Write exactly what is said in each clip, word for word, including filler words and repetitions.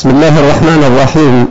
بسم الله الرحمن الرحيم.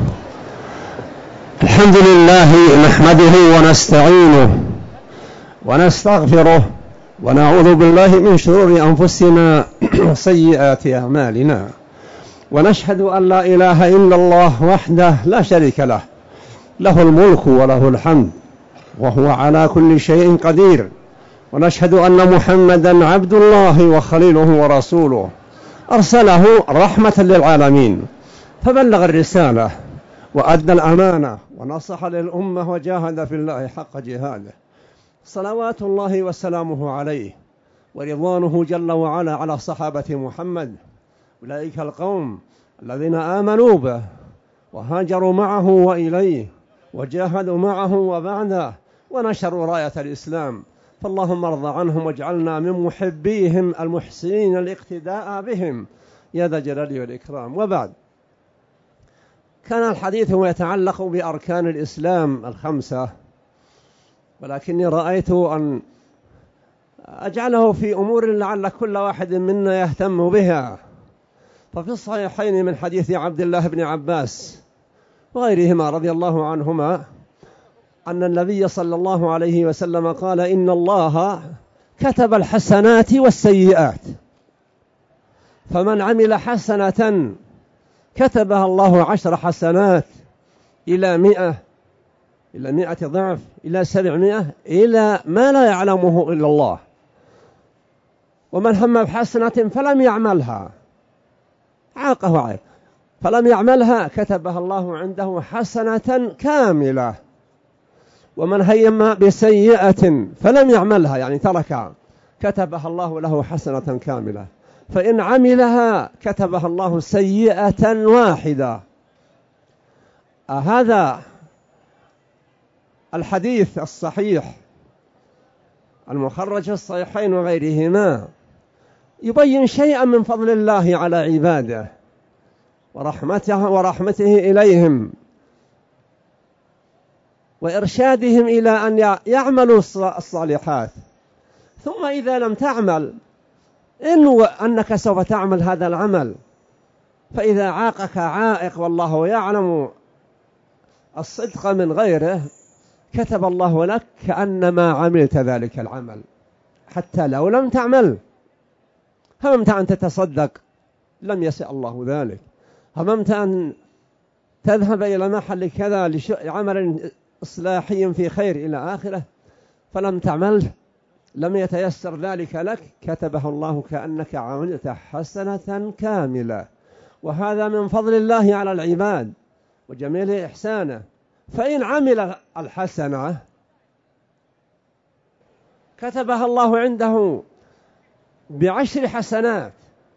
الحمد لله نحمده ونستعينه ونستغفره ونعوذ بالله من شرور أنفسنا وسيئات أعمالنا، ونشهد أن لا إله إلا الله وحده لا شريك له، له الملك وله الحمد وهو على كل شيء قدير، ونشهد أن محمدا عبد الله وخليله ورسوله أرسله رحمة للعالمين، فبلغ الرسالة وأدى الأمانة ونصح للأمة وجاهد في الله حق جهاده، صلوات الله وسلامه عليه ورضوانه جل وعلا على صحابة محمد، أولئك القوم الذين آمنوا به وهاجروا معه وإليه وجاهدوا معه وبعده ونشروا راية الإسلام، فاللهم ارض عنهم واجعلنا من محبيهم المحسنين الاقتداء بهم يا ذا الجلال والإكرام. وبعد، كان الحديث يتعلق بأركان الإسلام الخمسة، ولكني رأيت أن أجعله في أمور لعل كل واحد منا يهتم بها. ففي الصحيحين من حديث عبد الله بن عباس وغيرهما رضي الله عنهما أن النبي صلى الله عليه وسلم قال: إن الله كتب الحسنات والسيئات، فمن عمل حسنة كتبها الله عشر حسنات إلى مئة إلى مئة ضعف إلى سبعمائة إلى ما لا يعلمه إلا الله، ومن هم بحسنة فلم يعملها عاقه عاق فلم يعملها كتبها الله عنده حسنة كاملة، ومن هم بسيئة فلم يعملها يعني تركها كتبها الله له حسنة كاملة، فإن عملها كتبها الله سيئة واحدة. هذا الحديث الصحيح المخرج في الصحيحين وغيرهما يبين شيئا من فضل الله على عباده ورحمته ورحمته إليهم وإرشادهم إلى أن يعملوا الصالحات. ثم إذا لم تعمل إن أنك سوف تعمل هذا العمل، فإذا عاقك عائق والله يعلم الصدق من غيره كتب الله لك كأنما عملت ذلك العمل، حتى لو لم تعمل. هممت أن تتصدق لم يسع الله ذلك، هممت أن تذهب إلى محل كذا لعمل إصلاحي في خير إلى آخره فلم تعمل، لم يتيسر ذلك لك، كتبه الله كأنك عملت حسنة كاملة. وهذا من فضل الله على العباد وجميل إحسانه. فإن عمل الحسنة كتبها الله عنده بعشر حسنات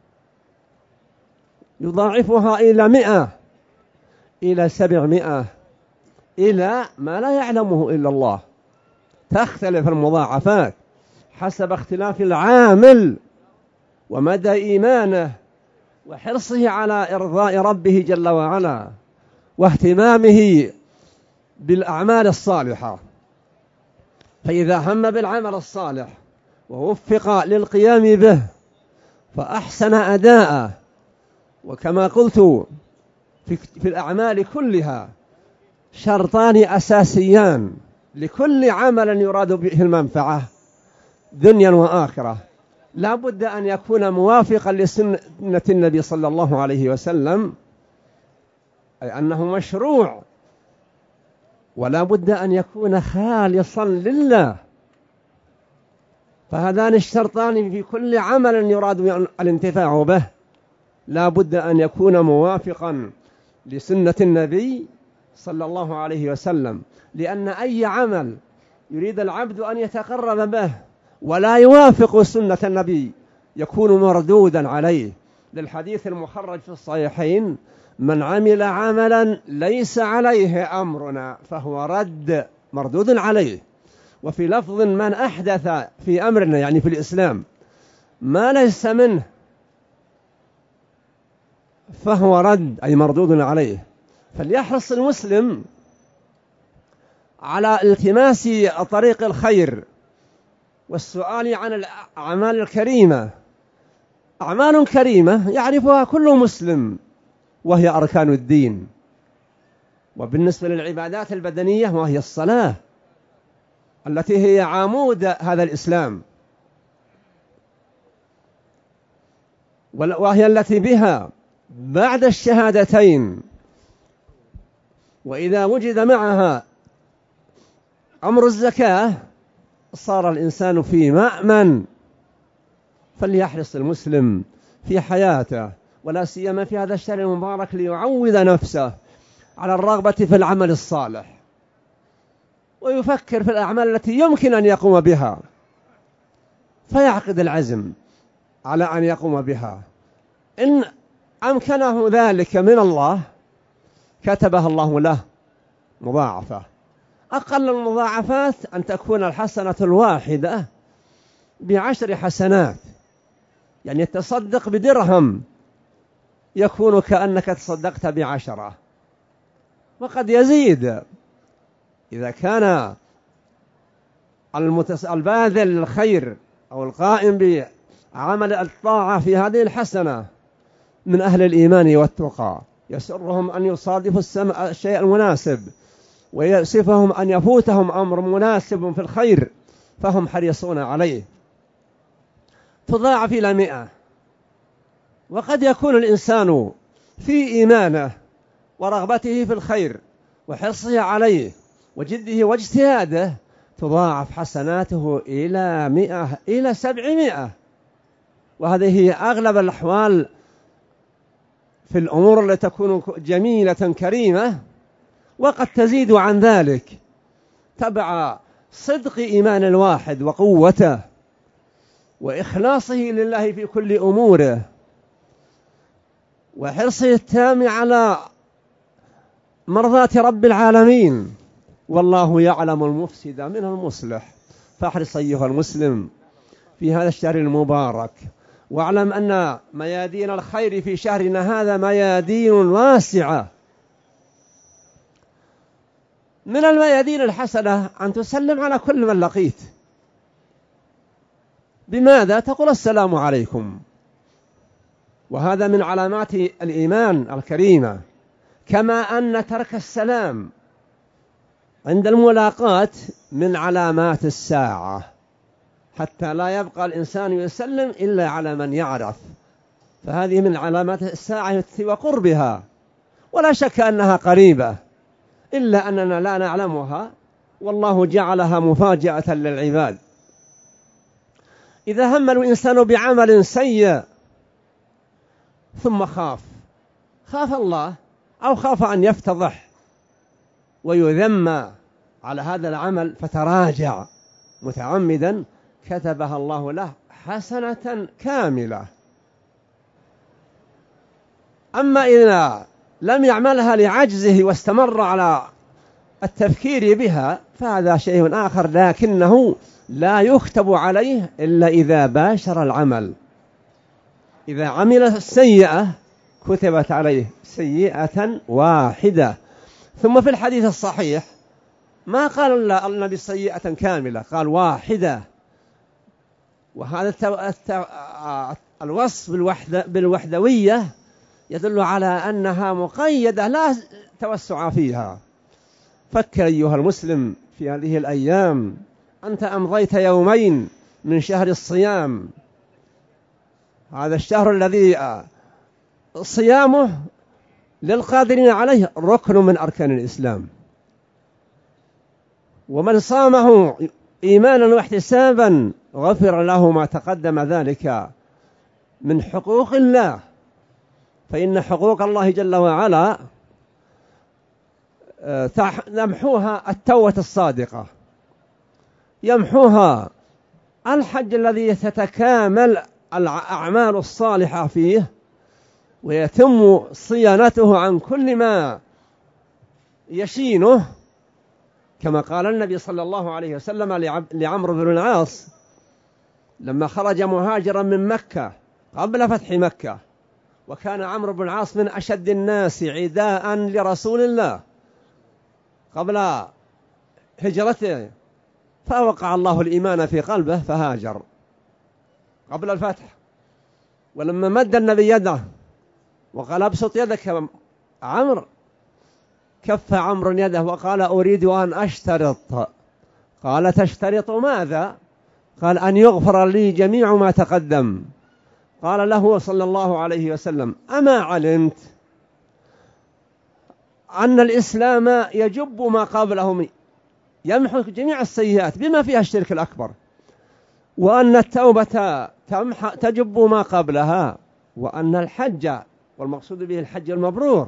يضاعفها إلى مئة إلى سبعمائة إلى ما لا يعلمه إلا الله. تختلف المضاعفات حسب اختلاف العامل ومدى إيمانه وحرصه على إرضاء ربه جل وعلا واهتمامه بالأعمال الصالحة. فإذا هم بالعمل الصالح ووفق للقيام به فأحسن أداءه، وكما قلت في, في الأعمال كلها شرطان أساسيان لكل عمل يراد به المنفعة دنيا وآخرة: لا بد أن يكون موافقا لسنة النبي صلى الله عليه وسلم، أي أنه مشروع، ولا بد أن يكون خالصا لله. فهذان الشرطان في كل عمل يراد الانتفاع به، لا بد أن يكون موافقا لسنة النبي صلى الله عليه وسلم، لأن أي عمل يريد العبد أن يتقرب به ولا يوافق سنة النبي يكون مردودا عليه. للحديث المخرج في الصحيحين: من عمل عملا ليس عليه أمرنا فهو رد، مردود عليه. وفي لفظ: من أحدث في أمرنا يعني في الإسلام ما ليس منه فهو رد، أي مردود عليه. فليحرص المسلم على التماس طريق الخير والسؤال عن الأعمال الكريمة. أعمال كريمة يعرفها كل مسلم وهي أركان الدين. وبالنسبة للعبادات البدنية وهي الصلاة التي هي عمود هذا الإسلام، وهي التي بها بعد الشهادتين وإذا وجد معها أمر الزكاة صار الإنسان في مأمن. فليحرص المسلم في حياته ولا سيما في هذا الشهر المبارك ليعود نفسه على الرغبة في العمل الصالح، ويفكر في الأعمال التي يمكن أن يقوم بها، فيعقد العزم على أن يقوم بها. إن أمكنه ذلك من الله كتبها الله له مضاعفة. أقل المضاعفات أن تكون الحسنة الواحدة بعشر حسنات، يعني تصدق بدرهم يكون كأنك تصدقت بعشرة، وقد يزيد إذا كان الباذل الخير أو القائم بعمل الطاعة في هذه الحسنة من أهل الإيمان والتقى، يسرهم أن يصادفوا الشيء المناسب ويأسفهم أن يفوتهم أمر مناسب في الخير فهم حريصون عليه، تضاعف إلى مئة. وقد يكون الإنسان في إيمانه ورغبته في الخير وحرصه عليه وجده واجتهاده تضاعف حسناته إلى مئة إلى سبعمائة. وهذه هي أغلب الأحوال في الأمور التي تكون جميلة كريمة، وقد تزيد عن ذلك تبع صدق إيمان الواحد وقوته وإخلاصه لله في كل أموره وحرصه التام على مرضاة رب العالمين، والله يعلم المفسد من المصلح. فاحرص أيها المسلم في هذا الشهر المبارك، واعلم أن ميادين الخير في شهرنا هذا ميادين واسعة. من الميادين الحسنة أن تسلم على كل من لقيت. بماذا؟ تقول السلام عليكم، وهذا من علامات الإيمان الكريمة. كما أن ترك السلام عند الملاقاة من علامات الساعة، حتى لا يبقى الإنسان يسلم إلا على من يعرف، فهذه من علامات الساعة وقربها، ولا شك أنها قريبة إلا أننا لا نعلمها، والله جعلها مفاجأة للعباد. إذا هم الإنسان بعمل سيء ثم خاف خاف الله أو خاف أن يفتضح ويذم على هذا العمل فتراجع متعمدا، كتبها الله له حسنة كاملة. أما إذا لم يعملها لعجزه واستمر على التفكير بها فهذا شيء آخر، لكنه لا يكتب عليه إلا إذا باشر العمل. إذا عمل السيئة كتبت عليه سيئة واحدة. ثم في الحديث الصحيح ما قال النبي سيئة كاملة، قال واحدة. وهذا الوصف بالوحدوية يدل على أنها مقيدة لا توسع فيها. فكر أيها المسلم في هذه الأيام، أنت أمضيت يومين من شهر الصيام، هذا الشهر الذي صيامه للقادرين عليه ركن من أركان الإسلام، ومن صامه إيمانا واحتسابا غفر له ما تقدم ذلك من حقوق الله. فإن حقوق الله جل وعلا يمحوها التوبة الصادقة، يمحوها الحج الذي تتكامل الأعمال الصالحة فيه ويتم صيانته عن كل ما يشينه، كما قال النبي صلى الله عليه وسلم لعمرو بن العاص لما خرج مهاجرا من مكة قبل فتح مكة، وكان عمرو بن العاص من أشد الناس عداء لرسول الله قبل هجرته، فوقع الله الإيمان في قلبه فهاجر قبل الفتح. ولما مد النبي يده وقال ابسط يدك. عمرو كف عمرو يده وقال أريد أن أشترط. قال تشترط ماذا؟ قال أن يغفر لي جميع ما تقدم. قال له صلى الله عليه وسلم أما علمت أن الإسلام يجب ما قبله، يمحو جميع السيئات بما فيها الشرك الأكبر، وأن التوبة تجب ما قبلها، وأن الحج، والمقصود به الحج المبرور،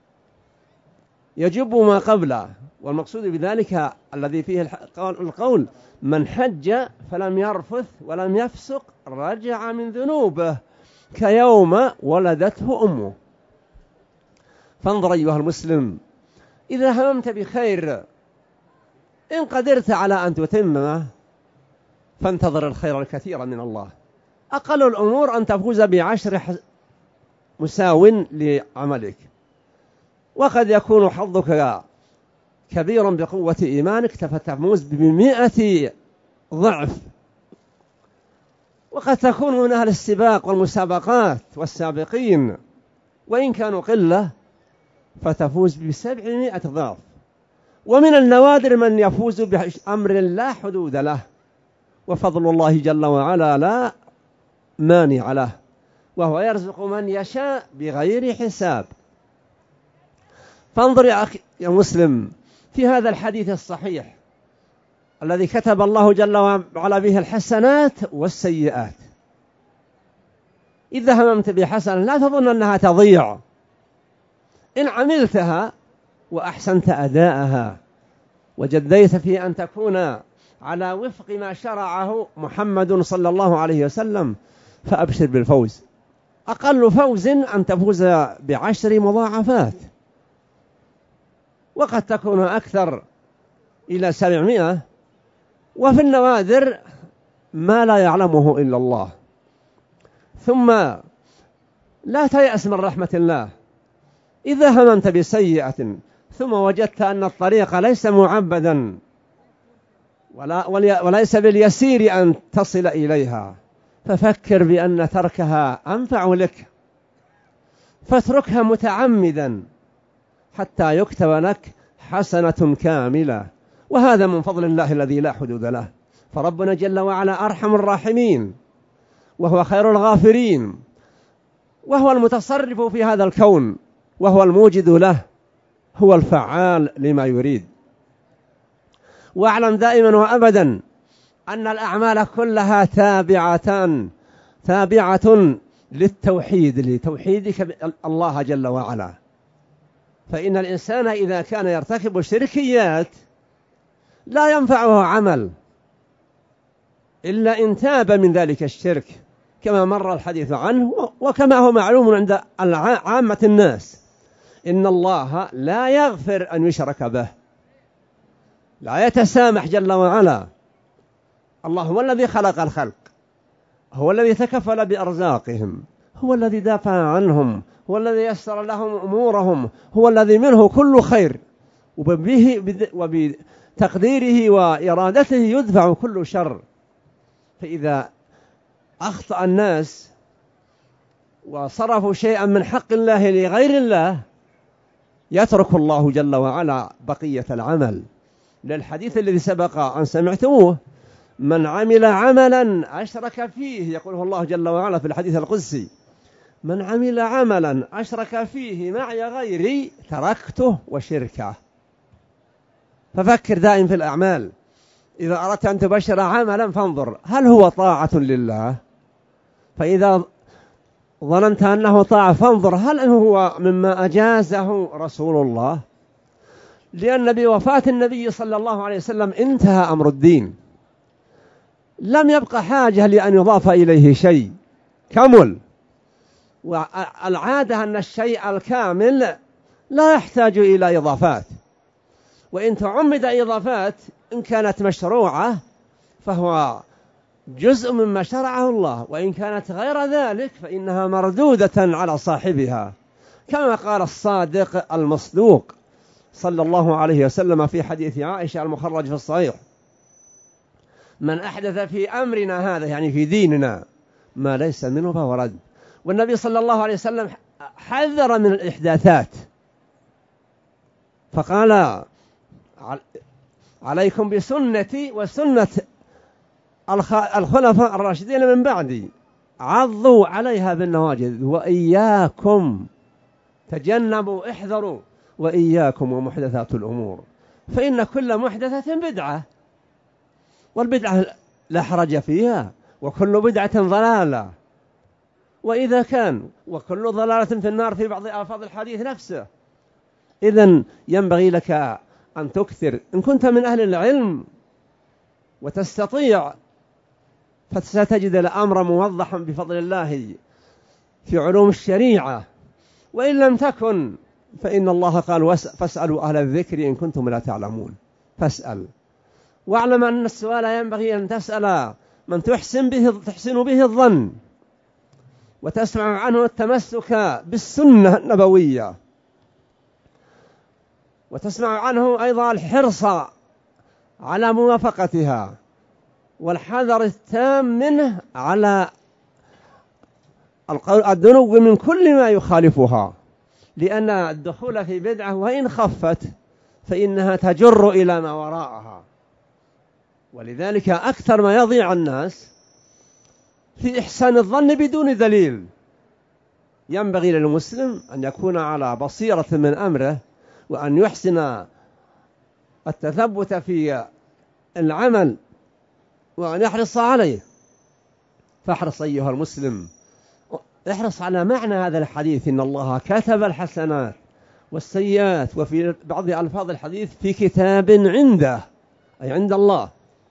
يجب ما قبله، والمقصود بذلك الذي فيه القول من حج فلم يرفث ولم يفسق رجع من ذنوبه كيوم ولدته أمه. فانظر أيها المسلم، إذا هممت بخير إن قدرت على أن تتمه فانتظر الخير الكثير من الله. أقل الأمور أن تفوز بعشر مساو لعملك، وقد يكون حظك كبيرا بقوة إيمانك فتفوز بمئة ضعف، وقد تكون من أهل السباق والمسابقات والسابقين وإن كانوا قلة فتفوز بسبعمائة ضعف. ومن النوادر من يفوز بأمر لا حدود له، وفضل الله جل وعلا لا مانع له، وهو يرزق من يشاء بغير حساب. فانظر يا أخي يا مسلم في هذا الحديث الصحيح الذي كتب الله جل وعلا به الحسنات والسيئات. إذا هممت بحسنة لا تظن أنها تضيع، إن عملتها وأحسنت أداءها وجديت في أن تكون على وفق ما شرعه محمد صلى الله عليه وسلم فأبشر بالفوز. أقل فوز أن تفوز بعشر مضاعفات، وقد تكون أكثر إلى سبعمائة، وفي النوادر ما لا يعلمه إلا الله. ثم لا تيأس من رحمة الله. إذا هممت بسيئة ثم وجدت أن الطريق ليس معبدا ولا وليس باليسير أن تصل إليها، ففكر بأن تركها أنفع لك، فاتركها متعمدا حتى يكتب لك حسنة كاملة، وهذا من فضل الله الذي لا حدود له. فربنا جل وعلا أرحم الراحمين، وهو خير الغافرين، وهو المتصرف في هذا الكون، وهو الموجد له، هو الفعال لما يريد. واعلم دائما وأبدا أن الأعمال كلها تابعة تابعة للتوحيد، لتوحيدك الله جل وعلا. فإن الإنسان إذا كان يرتكب الشركيات لا ينفعه عمل إلا إن تاب من ذلك الشرك، كما مر الحديث عنه، وكما هو معلوم عند عامة الناس إن الله لا يغفر أن يشرك به، لا يتسامح جل وعلا. الله هو الذي خلق الخلق، هو الذي تكفل بأرزاقهم، هو الذي دافع عنهم، هو الذي يسر لهم أمورهم، هو الذي منه كل خير، وبتقديره وإرادته يدفع كل شر. فإذا أخطأ الناس وصرفوا شيئا من حق الله لغير الله يترك الله جل وعلا بقية العمل. للحديث الذي سبق أن سمعتموه: من عمل عملا أشرك فيه، يقوله الله جل وعلا في الحديث القدسي: من عمل عملا أشرك فيه معي غيري تركته وشركه. ففكر دائم في الأعمال. إذا أردت أن تبشر عملا فانظر هل هو طاعة لله، فإذا ظننت أنه طاعة فانظر هل هو مما أجازه رسول الله، لأن بوفاة النبي صلى الله عليه وسلم انتهى أمر الدين، لم يبقى حاجة لأن يضاف إليه شيء، كمل. والعادة أن الشيء الكامل لا يحتاج إلى إضافات، وإن تعمد إضافات إن كانت مشروعة فهو جزء مما شرعه الله، وإن كانت غير ذلك فإنها مردودة على صاحبها، كما قال الصادق المصدوق صلى الله عليه وسلم في حديث عائشة المخرج في الصحيح: من أحدث في أمرنا هذا، يعني في ديننا، ما ليس منه فهو رد. والنبي صلى الله عليه وسلم حذر من الإحداثات، فقال عليكم بسنتي وسنة الخلفاء الراشدين من بعدي، عضوا عليها بالنواجذ، وإياكم تجنبوا احذروا وإياكم ومحدثات الأمور، فإن كل محدثة بدعة، والبدعة لا حرج فيها، وكل بدعة ضلالة، وإذا كان وكل ضلالة في النار في بعض ألفاظ الحديث نفسه. إذن ينبغي لك أن تكثر إن كنت من أهل العلم وتستطيع، فستجد الأمر موضحا بفضل الله في علوم الشريعة، وإن لم تكن فإن الله قال فاسألوا أهل الذكر إن كنتم لا تعلمون، فاسأل، واعلم أن السؤال ينبغي أن تسأل من تحسن به تحسن به الظن، وتسمع عنه التمسك بالسنة النبوية، وتسمع عنه أيضا الحرص على موافقتها، والحذر التام منه على الدنو من كل ما يخالفها، لأن الدخول في بدعة وإن خفت فإنها تجر إلى ما وراءها. ولذلك أكثر ما يضيع الناس في إحسان الظن بدون دليل. ينبغي للمسلم أن يكون على بصيرة من أمره، وأن يحسن التثبت في العمل، وأن يحرص عليه. فاحرص أيها المسلم، احرص على معنى هذا الحديث: إن الله كتب الحسنات والسيئات، وفي بعض ألفاظ الحديث في كتاب عنده، أي عند الله.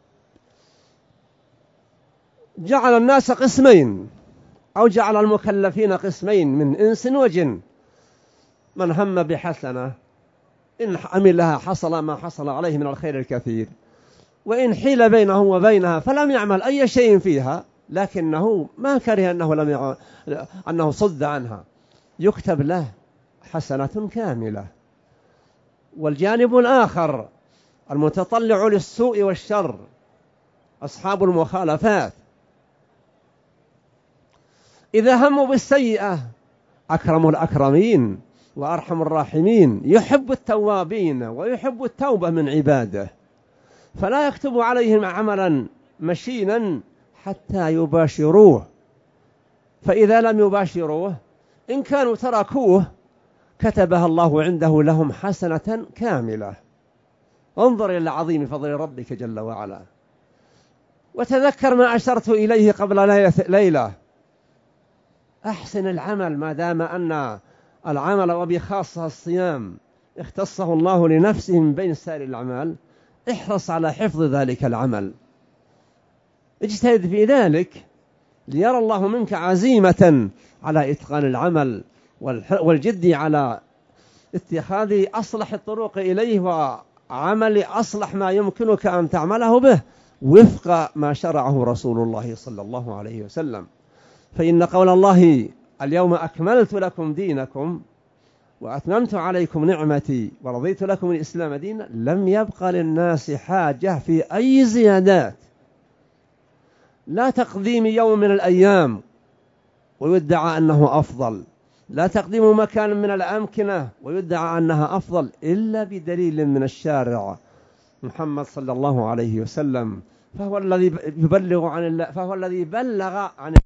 جعل الناس قسمين، أو جعل المكلفين قسمين من إنس وجن: من هم بحسنة إن عملها حصل ما حصل عليه من الخير الكثير، وإن حيل بينه وبينها فلم يعمل أي شيء فيها، لكنه ما كره أنه, لم يع... أنه صد عنها، يكتب له حسنة كاملة. والجانب الآخر المتطلع للسوء والشر، أصحاب المخالفات، إذا هموا بالسيئة أكرم الأكرمين وأرحم الراحمين، يحب التوابين ويحب التوبة من عباده، فلا يكتب عليهم عملا مشينا حتى يباشروه، فإذا لم يباشروه إن كانوا تركوه كتبها الله عنده لهم حسنة كاملة. انظر إلى عظيم فضل ربك جل وعلا. وتذكر ما أشرت إليه قبل ليلة: أحسن العمل، ما دام أن العمل وبخاصة الصيام اختصه الله لنفسه من بين سائر الأعمال، احرص على حفظ ذلك العمل، اجتهد في ذلك ليرى الله منك عزيمة على إتقان العمل والجد على اتخاذ أصلح الطرق إليه، وعمل أصلح ما يمكنك أن تعمله به وفق ما شرعه رسول الله صلى الله عليه وسلم. فإن قول الله: اليوم أكملت لكم دينكم وأتممت عليكم نعمتي ورضيت لكم الإسلام دينا، لم يبقى للناس حاجة في أي زيادات، لا تقديم يوم من الأيام ويدعى أنه أفضل، لا تقديم مكان من الأمكنة ويدعى أنها أفضل، إلا بدليل من الشارع محمد صلى الله عليه وسلم، فهو الذي يبلغ عن الله، فهو الذي بلغ عن الله.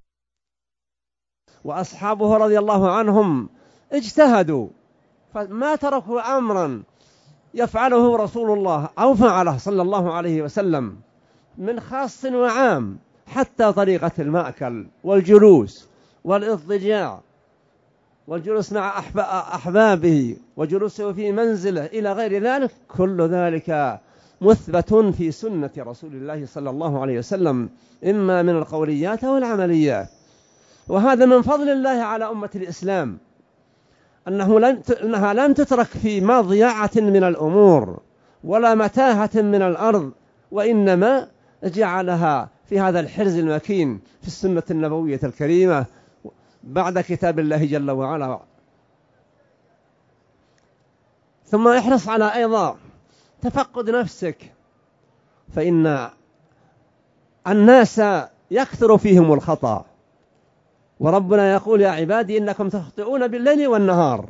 وأصحابه رضي الله عنهم اجتهدوا، فما تركوا أمرا يفعله رسول الله أو فعله صلى الله عليه وسلم من خاص وعام، حتى طريقة المأكل والجلوس والاضطجاع والجلوس مع أحبابه وجلوسه في منزله إلى غير ذلك، كل ذلك مثبت في سنة رسول الله صلى الله عليه وسلم، إما من القوليات أو العمليات. وهذا من فضل الله على أمة الإسلام، أنه لم أنها لم تترك في مضيعة من الأمور ولا متاهة من الأرض، وإنما جعلها في هذا الحرز المكين في السنة النبوية الكريمة بعد كتاب الله جل وعلا. ثم احرص على أيضا تفقد نفسك، فإن الناس يكثر فيهم الخطأ، وربنا يقول يا عبادي إنكم تخطئون بالليل والنهار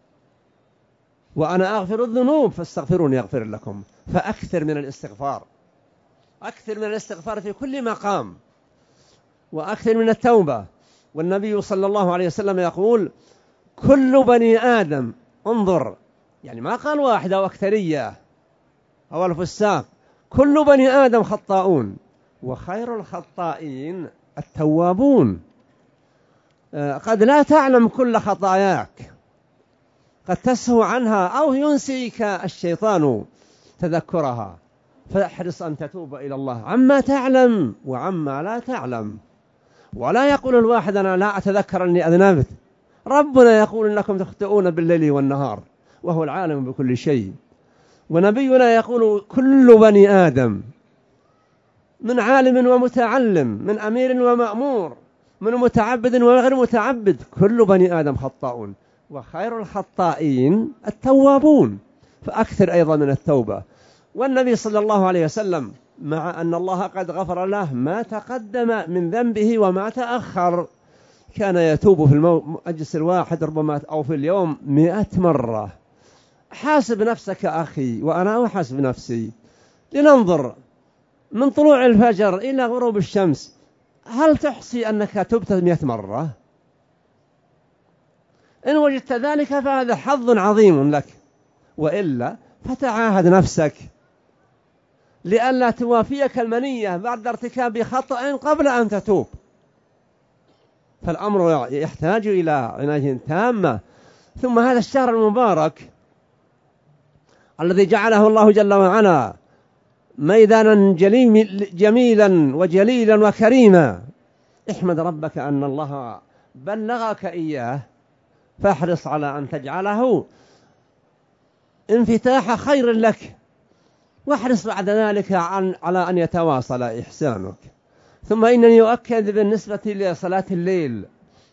وأنا أغفر الذنوب فاستغفروني يغفر لكم. فأكثر من الاستغفار، أكثر من الاستغفار في كل مقام، وأكثر من التوبة. والنبي صلى الله عليه وسلم يقول كل بني آدم، انظر يعني ما قال واحدة وأكثرية أو الفساق، كل بني آدم خطاؤون وخير الخطائين التوابون. قد لا تعلم كل خطاياك، قد تسهو عنها أو ينسيك الشيطان تذكرها، فاحرص أن تتوب إلى الله عما تعلم وعما لا تعلم. ولا يقول الواحد أنا لا أتذكر أني أذنبت، ربنا يقول إنكم تخطئون بالليل والنهار وهو العالم بكل شيء. ونبينا يقول كل بني آدم، من عالم ومتعلم، من أمير ومأمور، من متعبد وغير متعبد، كل بني آدم خطاؤون وخير الخطائين التوابون. فأكثر أيضا من التوبة. والنبي صلى الله عليه وسلم مع أن الله قد غفر له ما تقدم من ذنبه وما تأخر كان يتوب في المجلس الواحد ربما أو في اليوم مئة مرة. حاسب نفسك أخي وأنا أحاسب نفسي، لننظر من طلوع الفجر إلى غروب الشمس هل تحصي أنك تبت مئة مرة؟ إن وجدت ذلك فهذا حظ عظيم لك، وإلا فتعاهد نفسك لئلا توافيك المنية بعد ارتكاب خطأ قبل أن تتوب. فالأمر يحتاج إلى عناية تامة. ثم هذا الشهر المبارك الذي جعله الله جل وعلا ميدانا جميلا وجليلا وكريما، احمد ربك أن الله بلغك إياه، فاحرص على أن تجعله انفتاح خير لك، واحرص بعد ذلك على أن يتواصل إحسانك. ثم إنني أؤكد بالنسبة لصلاة الليل.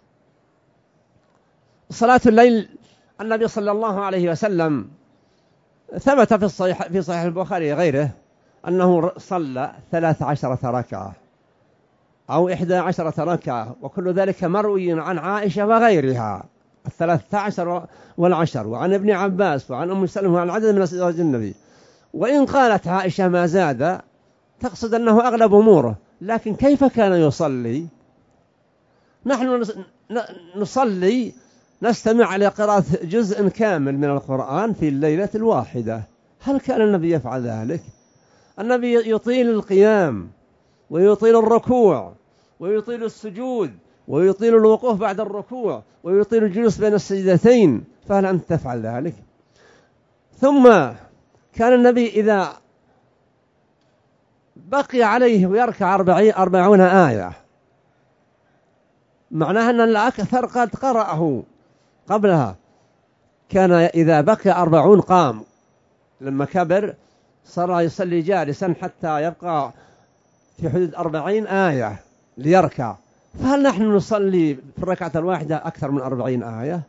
صلاة الليل النبي صلى الله عليه وسلم ثبت في الصحيح في صحيح البخاري غيره أنه صلى ثلاث عشرة ركعة أو إحدى عشرة ركعة، وكل ذلك مروي عن عائشة وغيرها الثلاثة عشر والعشر، وعن ابن عباس وعن أم سلمة وعن عدد من أزواج النبي. وإن قالت عائشة ما زاد تقصد أنه أغلب أموره، لكن كيف كان يصلي؟ نحن نصلي نستمع لقراءة جزء كامل من القرآن في الليلة الواحدة، هل كان النبي يفعل ذلك؟ النبي يطيل القيام ويطيل الركوع ويطيل السجود ويطيل الوقوف بعد الركوع ويطيل الجلوس بين السجدتين، فهل أنت تفعل ذلك؟ ثم كان النبي إذا بقي عليه ويركع أربعون آية، معناها أن الأكثر قد قرأه قبلها. كان إذا بقي أربعون قام، لما كبر صار يصلي جالسا حتى يبقى في حدود أربعين آية ليركع. فهل نحن نصلي في الركعة الواحدة أكثر من أربعين آية؟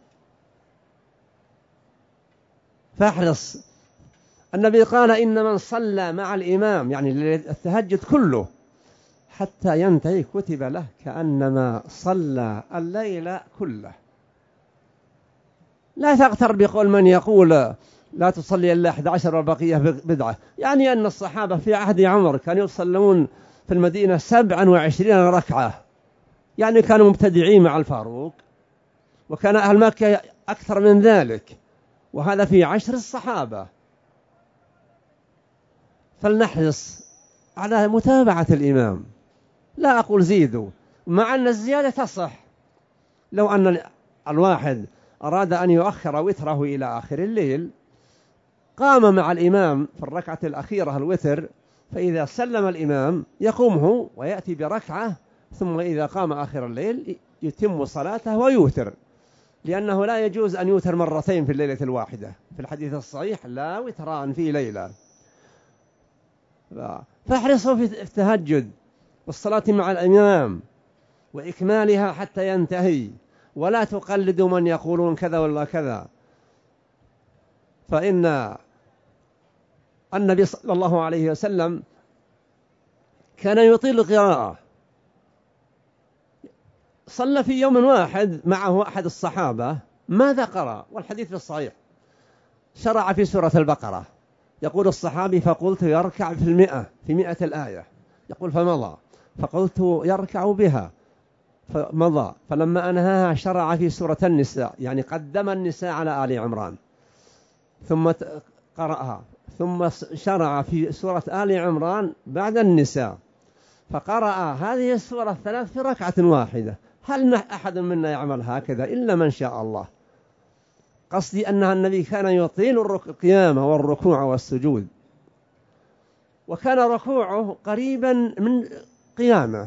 فاحرص. النبي قال إن من صلى مع الإمام يعني التهجد كله حتى ينتهي كتب له كأنما صلى الليل كله. لا تغتر بقول من يقول لا تصلي إلا أحد عشر والبقية بدعة، يعني أن الصحابة في عهد عمر كانوا يصلون في المدينة سبعا وعشرين ركعة، يعني كانوا مبتدعين مع الفاروق، وكان أهل مكة أكثر من ذلك، وهذا في عشر الصحابة. فلنحرص على متابعة الإمام، لا أقول زيدوا، مع أن الزيادة تصح. لو أن الواحد أراد أن يؤخر وتره إلى آخر الليل قام مع الإمام في الركعة الأخيرة الوتر، فإذا سلم الإمام يقوم هو ويأتي بركعة، ثم إذا قام آخر الليل يتم صلاته ويوتر، لأنه لا يجوز أن يوتر مرتين في الليلة الواحدة، في الحديث الصحيح لا وتران في ليلة. فاحرصوا في التهجد والصلاة مع الإمام وإكمالها حتى ينتهي، ولا تقلدوا من يقولون كذا ولا كذا. فإن النبي صلى الله عليه وسلم كان يطيل القراءة، صلى في يوم واحد معه أحد الصحابة، ماذا قرأ؟ والحديث في الصحيح، شرع في سورة البقرة. يقول الصحابي: فقلت يركع في المئة في مئة الآية، يقول فمضى، فقلت يركع بها فمضى، فلما أنهاها شرع في سورة النساء، يعني قدم النساء على آل عمران ثم قرأها، ثم شرع في سورة آل عمران بعد النساء، فقرأ هذه السورة الثلاث في ركعة واحدة. هل أحد منا يعمل هكذا إلا من شاء الله؟ قصدي أنها النبي كان يطيل القيام والركوع والسجود، وكان ركوعه قريبا من قيامه،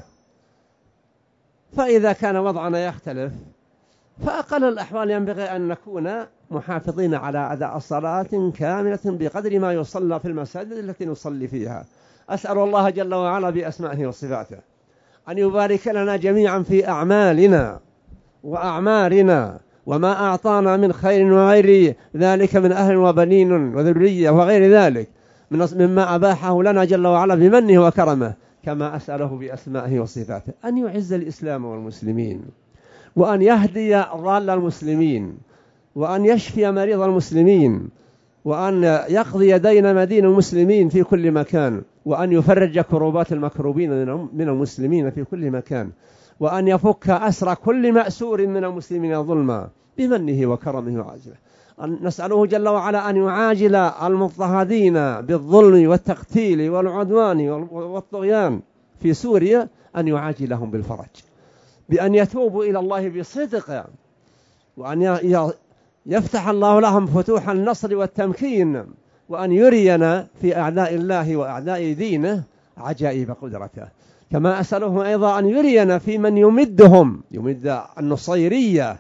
فإذا كان وضعنا يختلف فأقل الأحوال ينبغي أن نكون محافظين على أداء صلاة كاملة بقدر ما يصلى في المساجد التي نصلي فيها. أسأل الله جل وعلا بأسمائه وصفاته أن يبارك لنا جميعا في أعمالنا وأعمارنا، وما أعطانا من خير وغير ذلك من أهل وبنين وذرية وغير ذلك مما أباحه لنا جل وعلا بمنه وكرمه، كما أسأله بأسمائه وصفاته أن يعز الإسلام والمسلمين، وأن يهدي ضال المسلمين، وأن يشفي مريض المسلمين، وأن يقضي دين مدين المسلمين في كل مكان، وأن يفرج كروبات المكروبين من المسلمين في كل مكان، وأن يفك أسر كل مأسور من المسلمين ظلما بمنه وكرمه وعاجله. نسأله جل وعلا أن يعاجل المضطهدين بالظلم والتقتيل والعدوان والطغيان في سوريا، أن يعاجلهم بالفرج، بأن يتوبوا إلى الله بصدق، وأن يفتح الله لهم فتوح النصر والتمكين، وأن يرينا في أعداء الله وأعداء دينه عجائب قدرته. كما أسأله أيضا أن يرينا في من يمدهم، يمد النصيرية،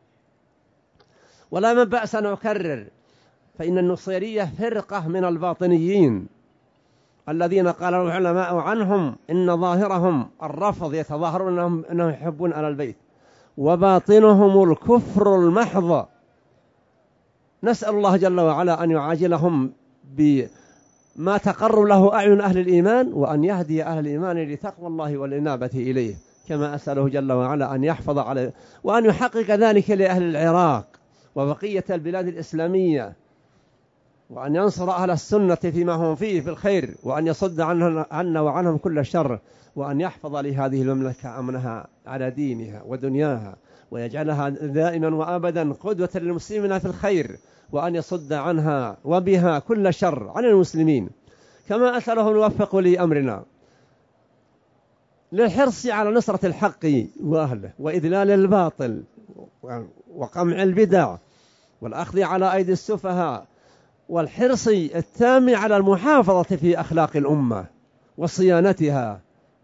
ولا من بأس أن أكرر، فإن النصيرية فرقة من الباطنيين الذين قال العلماء عنهم إن ظاهرهم الرفض، يتظاهرون أنهم, أنهم يحبون آل البيت، وباطنهم الكفر المحض. نسأل الله جل وعلا أن يعاجلهم بما تقر له أعين أهل الإيمان، وأن يهدي أهل الإيمان لتقوى الله والإنابة إليه، كما أسأله جل وعلا أن يحفظ عليه وأن يحقق ذلك لأهل العراق وبقية البلاد الإسلامية، وأن ينصر أهل السنة فيما هم فيه في الخير، وأن يصد عنا وعنهم كل شر، وأن يحفظ لهذه المملكة أمنها على دينها ودنياها، ويجعلها دائما وأبدا قدوة للمسلمين في الخير، وأن يصد عنها وبها كل شر عن المسلمين. كما أسأله الوفق لأمرنا للحرص على نصرة الحق وأهله، وإذلال الباطل، وقمع البدع، والأخذ على أيدي السفهاء، والحرص التام على المحافظة في أخلاق الأمة وصيانتها،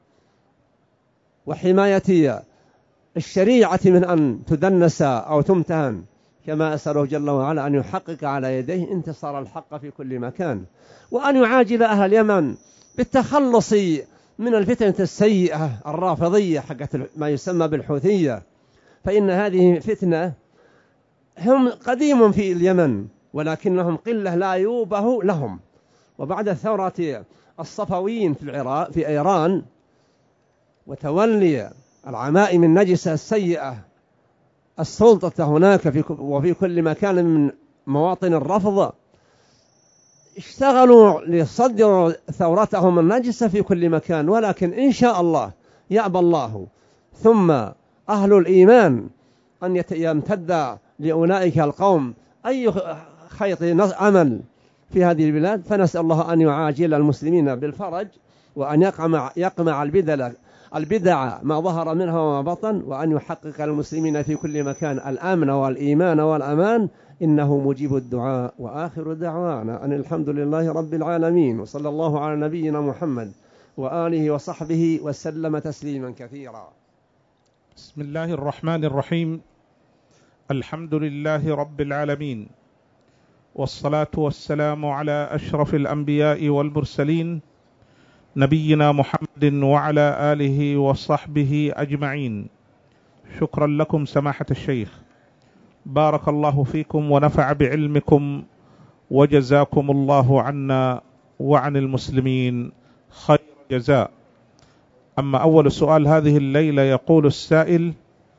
وحماية الشريعة من أن تدنس أو تمتهن. كما أسأله جل وعلا أن يحقق على يديه انتصار الحق في كل مكان، وأن يعاجل أهل اليمن بالتخلص من الفتنة السيئة الرافضية حقت ما يسمى بالحوثية، فإن هذه فتنة هم قديم في اليمن، ولكنهم قلة لا يوبه لهم. وبعد ثورة الصفويين في العراق في إيران وتولي العمائم النجسة السيئة السلطة هناك في وفي كل مكان من مواطن الرفض، اشتغلوا ليصدروا ثورتهم النجسة في كل مكان، ولكن إن شاء الله يأبى الله ثم أهل الإيمان أن يمتد لأولئك القوم أي خيط عمل في هذه البلاد. فنسأل الله أن يعاجل المسلمين بالفرج، وأن يقمع, يقمع البدع, البدع ما ظهر منها وما بطن، وأن يحقق المسلمين في كل مكان الأمن والإيمان والأمان، إنه مجيب الدعاء. وآخر دعوانا أن الحمد لله رب العالمين، وصلى الله على نبينا محمد وآله وصحبه وسلم تسليما كثيرا. بسم الله الرحمن الرحيم. الحمد لله رب العالمين، والصلاة والسلام على أشرف الأنبياء والمرسلين نبينا محمد وعلى آله وصحبه أجمعين. شكرا لكم سماحة الشيخ، بارك الله فيكم ونفع بعلمكم، وجزاكم الله عنا وعن المسلمين خير جزاء. أما أول سؤال هذه الليلة، يقول السائل: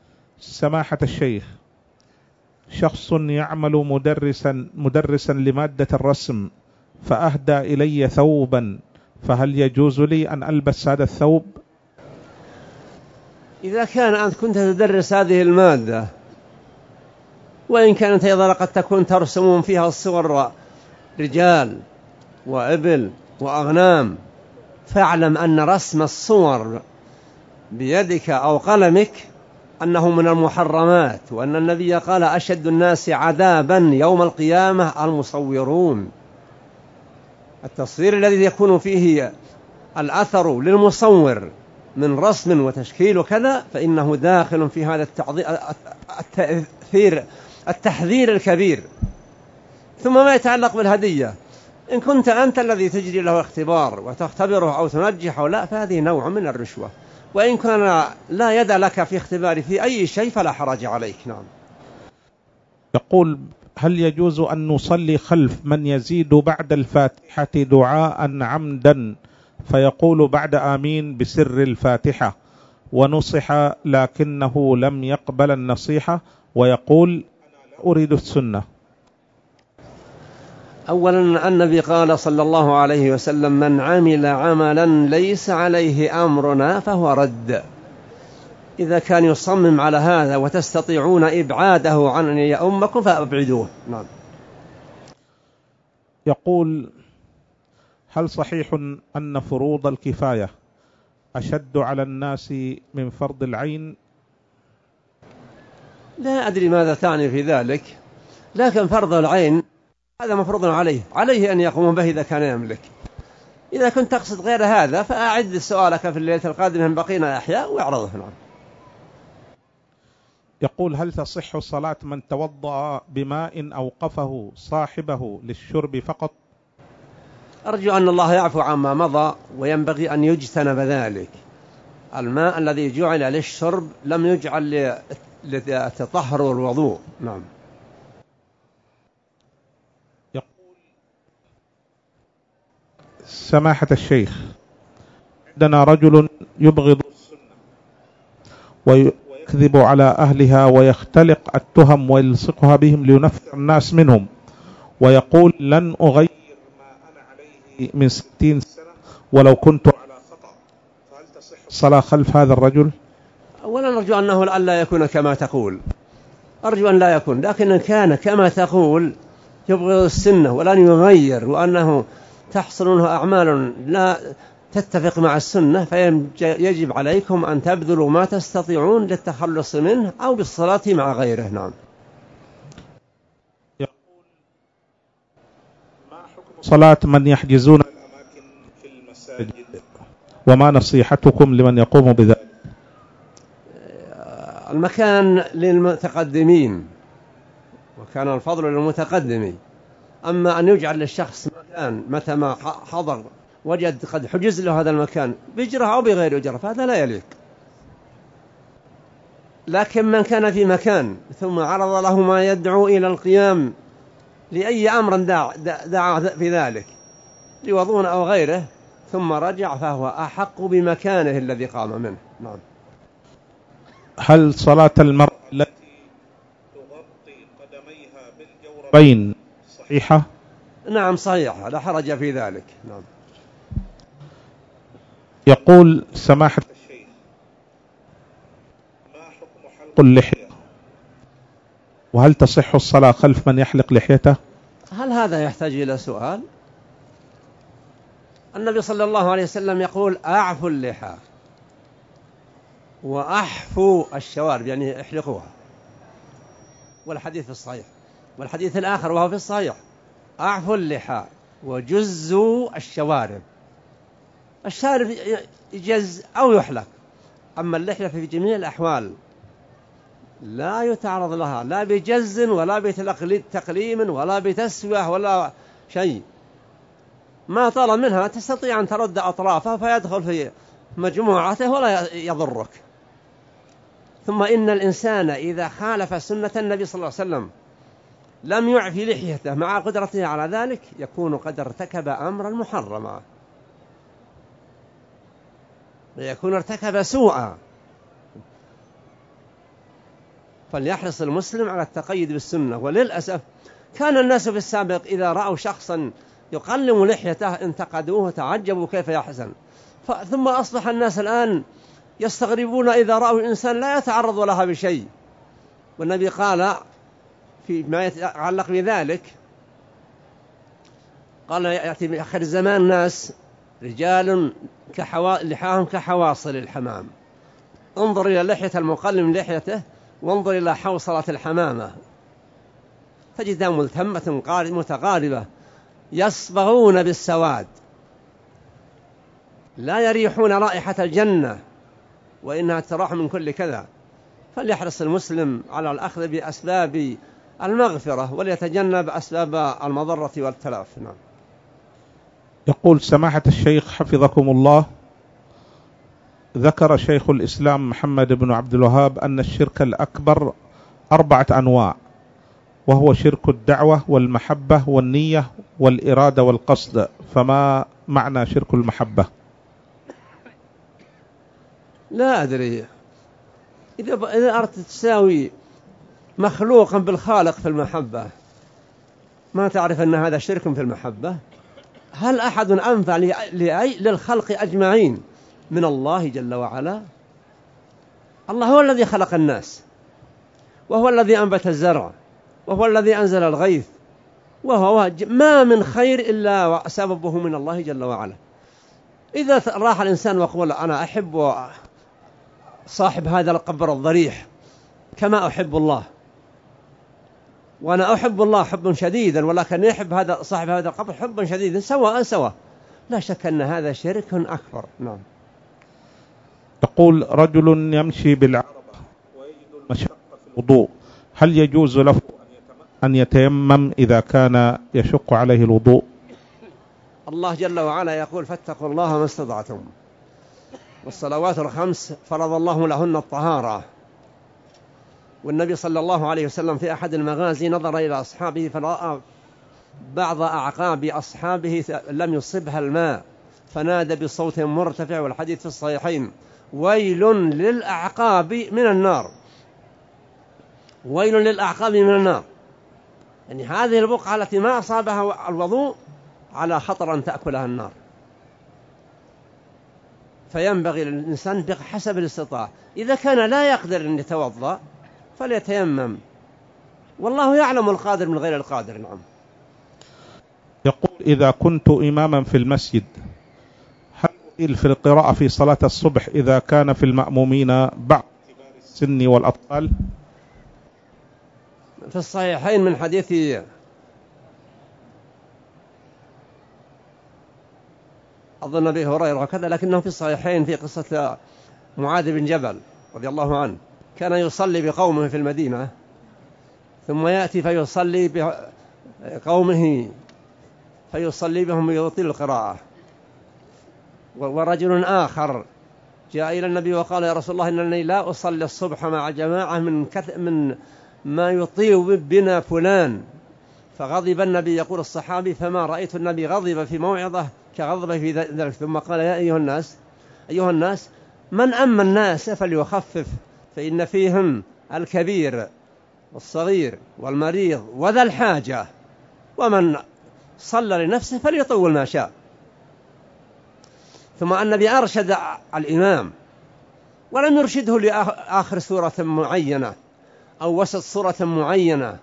سماحة الشيخ، شخص يعمل مدرسا مدرسا لمادة الرسم فأهدى إلي ثوبا، فهل يجوز لي أن ألبس هذا الثوب؟ إذا كان أنت كنت تدرس هذه المادة، وإن كانت أيضا قد تكون ترسمون فيها الصور رجال وإبل وأغنام، فاعلم أن رسم الصور بيدك أو قلمك أنه من المحرمات، وأن النبي قال أشد الناس عذابا يوم القيامة المصورون. التصوير الذي يكون فيه الأثر للمصور من رسم وتشكيل وكذا، فإنه داخل في هذا التأثير التحذير الكبير. ثم ما يتعلق بالهدية، إن كنت أنت الذي تجري له اختبار وتختبره أو تنجحه لا، فهذه نوع من الرشوة، وإن كان لا يد لك في اختبار في أي شيء فلا حرج عليك. نعم. يقول: هل يجوز أن نصلي خلف من يزيد بعد الفاتحة دعاء عمدا فيقول بعد آمين بسر الفاتحة، ونصح لكنه لم يقبل النصيحة ويقول أنا أريد السنة؟ أولا النبي قال صلى الله عليه وسلم: من عمل عملا ليس عليه أمرنا فهو رد. إذا كان يصمم على هذا وتستطيعون إبعاده عن أن يؤمكم فأبعدوه. نعم. يقول: هل صحيح أن فروض الكفاية أشد على الناس من فرض العين؟ لا أدري ماذا تعني في ذلك، لكن فرض العين هذا مفروض عليه عليه أن يقوم به إذا كان يملك. إذا كنت تقصد غير هذا فأعد سؤالك في الليلة القادمة من بقينا أحياء واعرضه. نعم. يقول: هل تصح صلاة من توضأ بماء أوقفه صاحبه للشرب فقط؟ أرجو أن الله يعفو عما مضى، وينبغي أن يجتنب ذلك. الماء الذي جعل للشرب لم يجعل للتطهر والوضوء. نعم. يقول: سماحة الشيخ، عندنا رجل يبغض السنة ويكذب على أهلها ويختلق التهم ويلصقها بهم لينفر الناس منهم، ويقول: لن أغير ما أنا عليه من ستين سنة ولو كنت على خطأ، فهل تصح الصلاة خلف هذا الرجل؟ أولا أرجو أنه لا يكون كما تقول، أرجو أن لا يكون، لكن إن كان كما تقول يبغض السنة ولن يغير، وأنه تحصل منه أعمال لا تتفق مع السنة، فيجب عليكم أن تبذلوا ما تستطيعون للتخلص منه أو بالصلاة مع غيره. نعم. يقول: ما حكم صلاة من يحجزون الأماكن في المساجد، وما نصيحتكم لمن يقوم بذلك؟ المكان للمتقدمين وكان الفضل للمتقدمين، أما أن يجعل للشخص مكان متى ما حضر وجد قد حجز له هذا المكان بإجرة أو بغير إجرة فهذا لا يليق. لكن من كان في مكان ثم عرض له ما يدعو إلى القيام لأي أمر دعا, دعا في ذلك لوضوء أو غيره ثم رجع فهو أحق بمكانه الذي قام منه. نعم. هل صلاة المرأة التي تغطي قدميها بالجوربين صحيحة؟ نعم صحيحة، لا حرج في ذلك. نعم. يقول: سماحة الشيخ، ما حكم حلق اللحية، وهل تصح الصلاة خلف من يحلق لحيته؟ هل هذا يحتاج إلى سؤال؟ النبي صلى الله عليه وسلم يقول: أعفوا اللحى وأحفوا الشوارب، يعني احلقوها، والحديث في الصحيح. والحديث الآخر وهو في الصحيح: أعفوا اللحى وجزوا الشوارب. الشارب يجز أو يحلق، أما اللحية في جميع الأحوال لا يتعرض لها لا بجز ولا بتقليم ولا بتسوية ولا شيء، ما طال منها تستطيع أن ترد أطرافها فيدخل في مجموعته ولا يضرك. ثم إن الإنسان إذا خالف سنة النبي صلى الله عليه وسلم لم يعفي لحيته مع قدرته على ذلك يكون قد ارتكب أمرا محرما، ويكون ارتكب سوءا. فليحرص المسلم على التقيد بالسنة. وللأسف كان الناس في السابق إذا رأوا شخصا يقلم لحيته انتقدوه وتعجبوا كيف يحسن، ثم أصبح الناس الآن يستغربون إذا رأوا الإنسان لا يتعرض لها بشيء. والنبي قال فيما يتعلق بذلك، قال يأتي في آخر الزمان ناس رجال كحوا... لحاهم كحواصل الحمام، انظر إلى لحية المقلم لحيته وانظر إلى حوصلة الحمامة، تجدها ملتمة متقاربة، يصبغون بالسواد، لا يريحون رائحة الجنة وإنها تراح من كل كذا. فليحرص المسلم على الأخذ بأسباب المغفرة وليتجنب أسباب المضرة والتلف. نعم. يقول سماحة الشيخ حفظكم الله، ذكر شيخ الإسلام محمد بن عبد الوهاب أن الشرك الأكبر أربعة أنواع، وهو شرك الدعوة والمحبة والنية والإرادة والقصد، فما معنى شرك المحبة؟ لا أدري، إذا إذا أردت تساوي مخلوقا بالخالق في المحبة ما تعرف أن هذا شرك في المحبة؟ هل أحد أنفع لأي للخلق أجمعين من الله جل وعلا؟ الله هو الذي خلق الناس، وهو الذي أنبت الزرع، وهو الذي أنزل الغيث، وهو ما من خير إلا سببه من الله جل وعلا. إذا راح الإنسان وقال أنا أحب صاحب هذا القبر الضريح كما أحب الله، وأنا أحب الله حبا شديدا، ولكن يحب هذا صاحب هذا القبر حبا شديدا، سواء سواء، لا شك أن هذا شرك أكبر. نعم. يقول رجل يمشي بالعربة ويجد المشقة في الوضوء، هل يجوز له أن يتيمم إذا كان يشق عليه الوضوء؟ الله جل وعلا يقول فاتقوا الله ما استطعتم، والصلوات الخمس فرض الله لهن الطهارة. والنبي صلى الله عليه وسلم في أحد المغازي نظر إلى أصحابه فرأى بعض أعقاب أصحابه لم يصبها الماء، فنادى بصوت مرتفع، والحديث في الصحيحين: ويل للأعقاب من النار، ويل للأعقاب من النار. يعني هذه البقعة التي ما أصابها الوضوء على خطر أن تأكلها النار. فينبغي للإنسان بحسب الاستطاعة، إذا كان لا يقدر أن يتوضأ فليتيمم، والله يعلم القادر من غير القادر. نعم. يقول إذا كنت إماما في المسجد هل أطيل في القراءة في صلاة الصبح إذا كان في المأمومين بعض كبار السن والأطفال؟ في الصحيحين من حديث أظن أبي هريرة وكذا، لكنه في الصحيحين في قصة معاذ بن جبل رضي الله عنه، كان يصلي بقومه في المدينة ثم يأتي فيصلي بقومه فيصلي بهم ويطيل القراءة. ورجل آخر جاء إلى النبي وقال: يا رسول الله إنني لا أصلي الصبح مع جماعة من كث من ما يطيل بنا فلان. فغضب النبي، يقول الصحابي: فما رأيت النبي غضب في موعظة كغضب في ذلك. ثم قال: يا أيها الناس أيها الناس من أما الناس فليخفف، فإن فيهم الكبير والصغير والمريض وذا الحاجة، ومن صلى لنفسه فليطول ما شاء. ثم النبي أرشد الإمام ولم يرشده لآخر سورة معينة أو وسط سورة معينة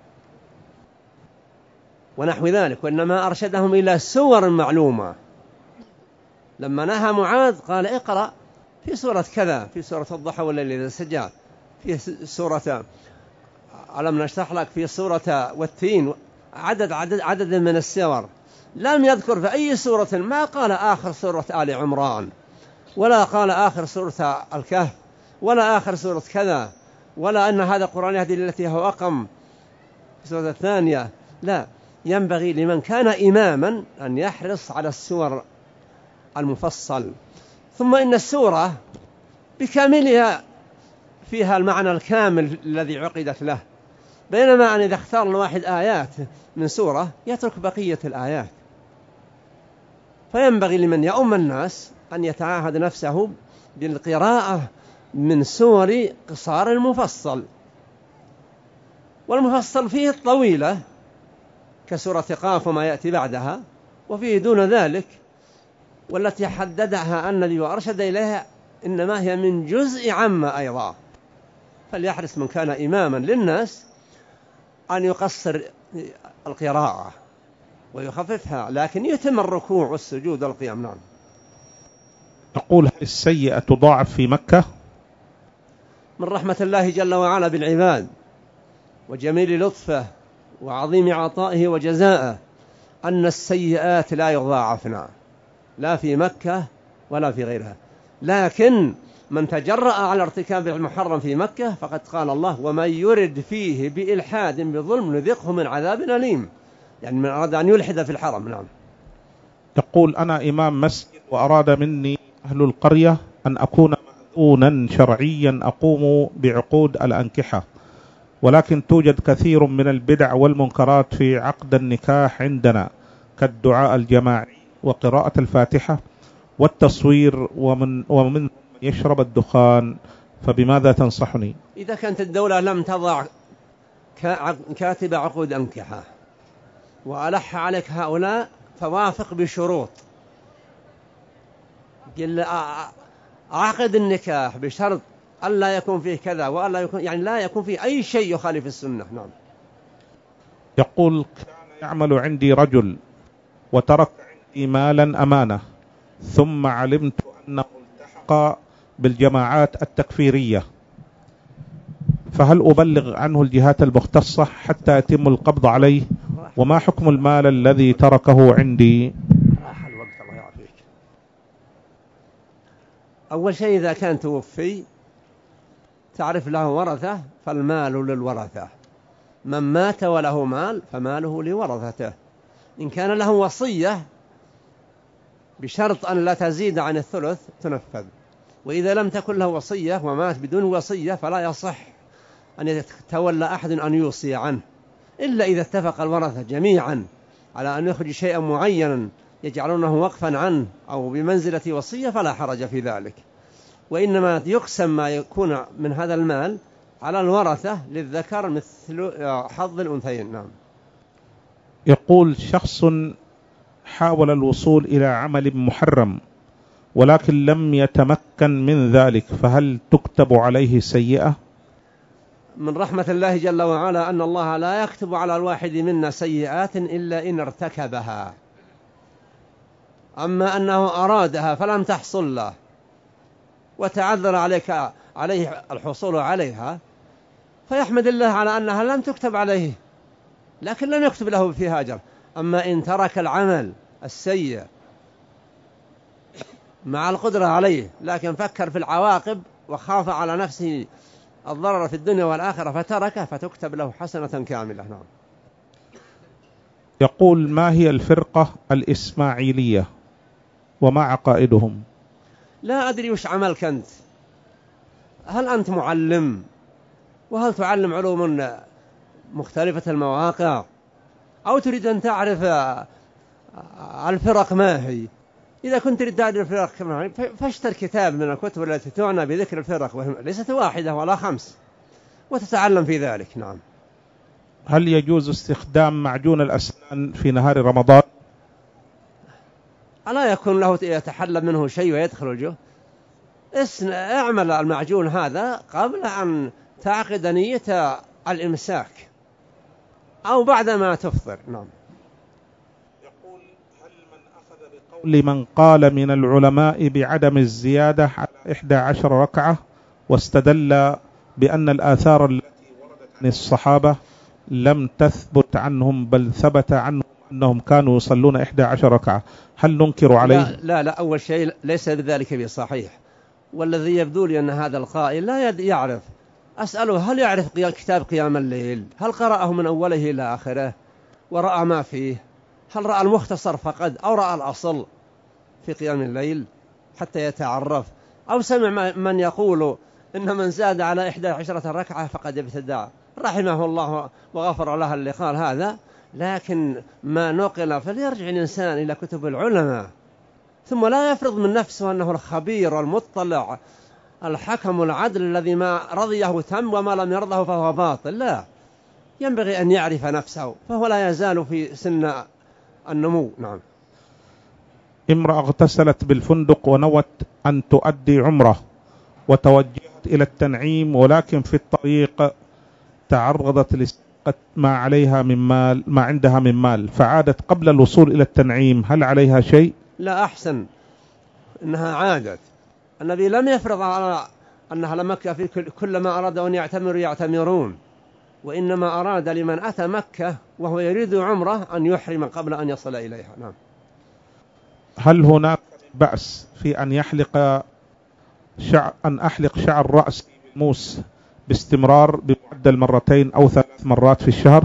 ونحو ذلك، وإنما أرشدهم إلى سور معلومة. لما نهى معاذ قال: اقرأ في سورة كذا، في سورة الضحى والليل إذا سجى، في سورة ألم نشرح لك، في سورة والتين، عدد عدد عدد من السور. لم يذكر في أي سورة، ما قال آخر سورة آل عمران، ولا قال آخر سورة الكهف، ولا آخر سورة كذا، ولا أن هذا القرآن يهدي للتي هو أقم في سورة الثانية. لا، ينبغي لمن كان إماما أن يحرص على السور المفصل. ثم إن السورة بكاملها فيها المعنى الكامل الذي عقدت له، بينما أن إذا اختار الواحد آيات من سورة يترك بقية الآيات. فينبغي لمن يؤم الناس أن يتعاهد نفسه بالقراءة من سور قصار المفصل، والمفصل فيه الطويلة كسورة قاف وما يأتي بعدها، وفيه دون ذلك والتي حددها النبي وأرشد إليها إنما هي من جزء عامة أيضا. فليحرص من كان إماما للناس أن يقصر القراءة ويخففها، لكن يتم الركوع والسجود والقيام. نعم. تقول هل السيئة تضاعف في مكة؟ من رحمة الله جل وعلا بالعباد وجميل لطفه وعظيم عطائه وجزاءه أن السيئات لا يضاعفن لا في مكة ولا في غيرها، لكن من تجرأ على ارتكاب المحرم في مكة فقد قال الله ومن يرد فيه بإلحاد بظلم نذقه من عذاب أليم، يعني من أراد أن يلحد في الحرم. نعم. تقول أنا إمام مسجد وأراد مني أهل القرية أن أكون مأذونا شرعيا أقوم بعقود الأنكحة، ولكن توجد كثير من البدع والمنكرات في عقد النكاح عندنا كالدعاء الجماعي وقراءة الفاتحة والتصوير ومن ومن يشرب الدخان، فبماذا تنصحني؟ إذا كانت الدولة لم تضع كاتب عقود أنكحة وألح عليك هؤلاء فوافق بشروط، قل عقد النكاح بشرط ألا يكون فيه كذا وألا يكون، يعني لا يكون فيه أي شيء يخالف السنة. نعم. يقول كان يعمل عندي رجل وترك عندي مالا أمانة، ثم علمت أنه التحق بالجماعات التكفيرية، فهل أبلغ عنه الجهات المختصة حتى يتم القبض عليه؟ وما حكم المال الذي تركه عندي؟ أول شيء إذا كان توفي تعرف له ورثة فالمال للورثة، من مات وله مال فماله لورثته. إن كان له وصية بشرط أن لا تزيد عن الثلث تنفذ، وإذا لم تكن له وصية ومات بدون وصية فلا يصح أن يتولى أحد أن يوصي عنه، إلا إذا اتفق الورثة جميعا على أن يخرج شيئا معينا يجعلونه وقفا عنه أو بمنزلة وصية فلا حرج في ذلك، وإنما يقسم ما يكون من هذا المال على الورثة للذكر مثل حظ الأنثيين. نعم. يقول شخص حاول الوصول إلى عمل محرم ولكن لم يتمكن من ذلك، فهل تكتب عليه سيئة؟ من رحمة الله جل وعلا أن الله لا يكتب على الواحد منا سيئات إلا إن ارتكبها، أما أنه أرادها فلم تحصل له وتعذر عليك عليه الحصول عليها فيحمد الله على أنها لم تكتب عليه لكن لم يكتب له فيها أجر. أما إن ترك العمل السيء مع القدرة عليه لكن فكر في العواقب وخاف على نفسه الضرر في الدنيا والآخرة فتركه فتكتب له حسنة كاملة. نعم. يقول ما هي الفرقة الإسماعيلية وما عقائدهم؟ لا أدري وش عملك أنت، هل أنت معلم وهل تعلم علوم مختلفة المواقع أو تريد أن تعرف الفرق ما هي؟ إذا كنت تريد تعرف الفرق ما هي فاشتر كتاب من الكتب التي تعنى بذكر الفرق وهم ليست واحدة ولا خمس وتتعلم في ذلك. نعم. هل يجوز استخدام معجون الأسنان في نهار رمضان؟ ألا يكون له يتحلى منه شيء ويدخل وجهه؟ اعمل المعجون هذا قبل أن تعقد نية الإمساك أو بعدما تفطر. نعم. يقول هل من أخذ بقول من قال من العلماء بعدم الزيادة على إحدى عشر ركعة واستدل بأن الآثار التي وردت عن الصحابة لم تثبت عنهم بل ثبت عنهم أنهم كانوا يصلون إحدى عشر ركعة، هل ننكر عليه؟ لا لا, لا أول شيء ليس ذلك بصحيح، والذي يبدو لي أن هذا القائل لا يعرف. أسأله هل يعرف كتاب قيام الليل؟ هل قرأه من أوله إلى آخره ورأى ما فيه؟ هل رأى المختصر فقط أو رأى الأصل في قيام الليل حتى يتعرف؟ أو سمع من يقول إن من زاد على إحدى عشرة ركعة فقد ابتدع، رحمه الله وغفر له اللي قال هذا، لكن ما نقل فليرجع الإنسان إلى كتب العلماء ثم لا يفرض من نفسه أنه الخبير والمطلع الحكم العدل الذي ما رضيه تم وما لم يرضه فهو باطل. لا، ينبغي أن يعرف نفسه، فهو لا يزال في سن النمو. نعم. امرأة اغتسلت بالفندق ونوت أن تؤدي عمره وتوجهت إلى التنعيم، ولكن في الطريق تعرضت لسرقة ما عليها من مال ما عندها من مال، فعادت قبل الوصول إلى التنعيم، هل عليها شيء؟ لا، أحسن أنها عادت. النبي لم يفرض على أن أهل مكة في كل ما أرادوا أن يعتمروا يعتمرون، وإنما أراد لمن أتى مكة وهو يريد عمره أن يحرم قبل أن يصل إليها. نعم. هل هناك بأس في أن يحلق شعر أن أحلق شعر رأس موس باستمرار بمعدل مرتين أو ثلاث مرات في الشهر؟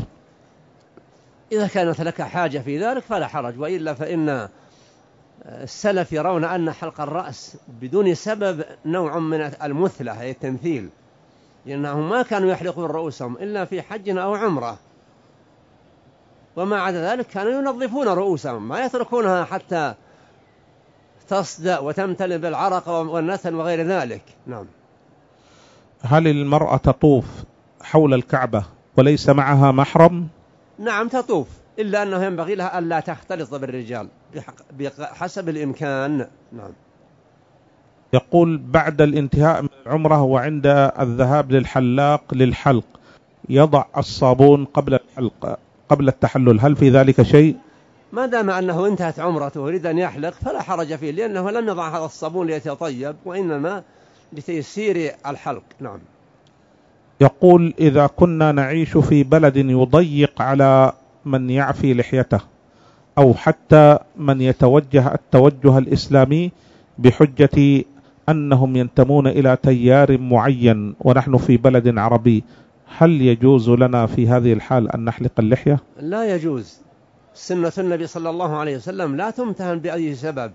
إذا كانت لك حاجة في ذلك فلا حرج، وإلا فإن السلف يرون أن حلق الرأس بدون سبب نوع من المثلة، هي التمثيل، لأنهم ما كانوا يحلقون رؤوسهم إلا في حج أو عمرة، وما عدا ذلك كانوا ينظفون رؤوسهم، ما يتركونها حتى تصدأ وتمتلئ بالعرق والنتن وغير ذلك. نعم. هل المرأة تطوف حول الكعبة وليس معها محرم؟ نعم تطوف، إلا أنه ينبغي لها ألا تختلط بالرجال بحسب الإمكان. نعم. يقول بعد الانتهاء من العمرة وعند الذهاب للحلاق للحلق يضع الصابون قبل الحلق قبل التحلل، هل في ذلك شيء؟ ما دام أنه انتهت عمرته ويريد أن يحلق فلا حرج فيه، لأنه لم يضع هذا الصابون ليتطيب، وإنما لتيسير الحلق. نعم. يقول إذا كنا نعيش في بلد يضيق على من يعفي لحيته أو حتى من يتوجه التوجه الإسلامي بحجة أنهم ينتمون إلى تيار معين ونحن في بلد عربي، هل يجوز لنا في هذه الحال أن نحلق اللحية؟ لا يجوز. سنة النبي صلى الله عليه وسلم لا تمتهن بأي سبب،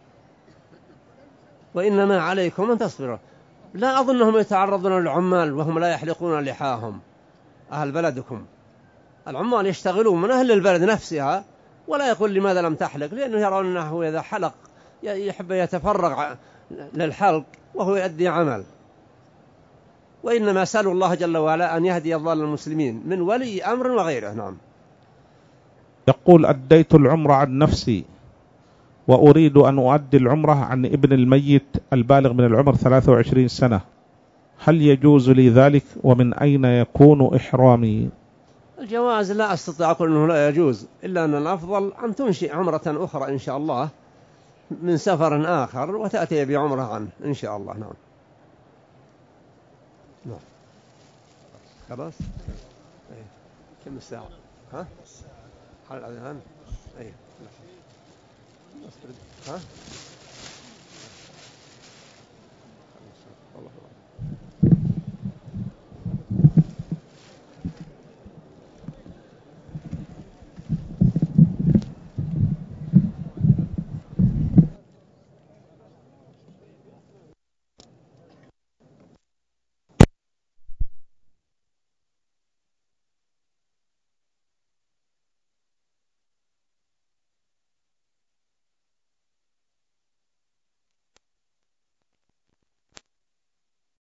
وإنما عليكم أن تصبروا. لا أظنهم يتعرضون للعمال وهم لا يحلقون لحاهم. أهل بلدكم العمال يشتغلون من أهل البلد نفسها، ولا يقول لماذا لم تحلق، لأنه يرون أنه إذا حلق يحب يتفرغ للحلق وهو يؤدي عمل. وإنما سألوا الله جل وعلا أن يهدي ضال المسلمين من ولي أمر وغيره. نعم. يقول أديت العمرة عن نفسي وأريد أن أؤدي العمرة عن ابن الميت البالغ من العمر ثلاثة وعشرين سنة، هل يجوز لي ذلك ومن أين يكون إحرامي؟ الجواز لا أستطيع أقول أنه لا يجوز، إلا أن الأفضل أن تنشئ عمرة أخرى إن شاء الله من سفر آخر وتأتي بعمرة عنه إن شاء الله. نعم. نعم. خلاص. أيه. كم الساعة؟ ها؟ حال الأذان؟ أيه. ها؟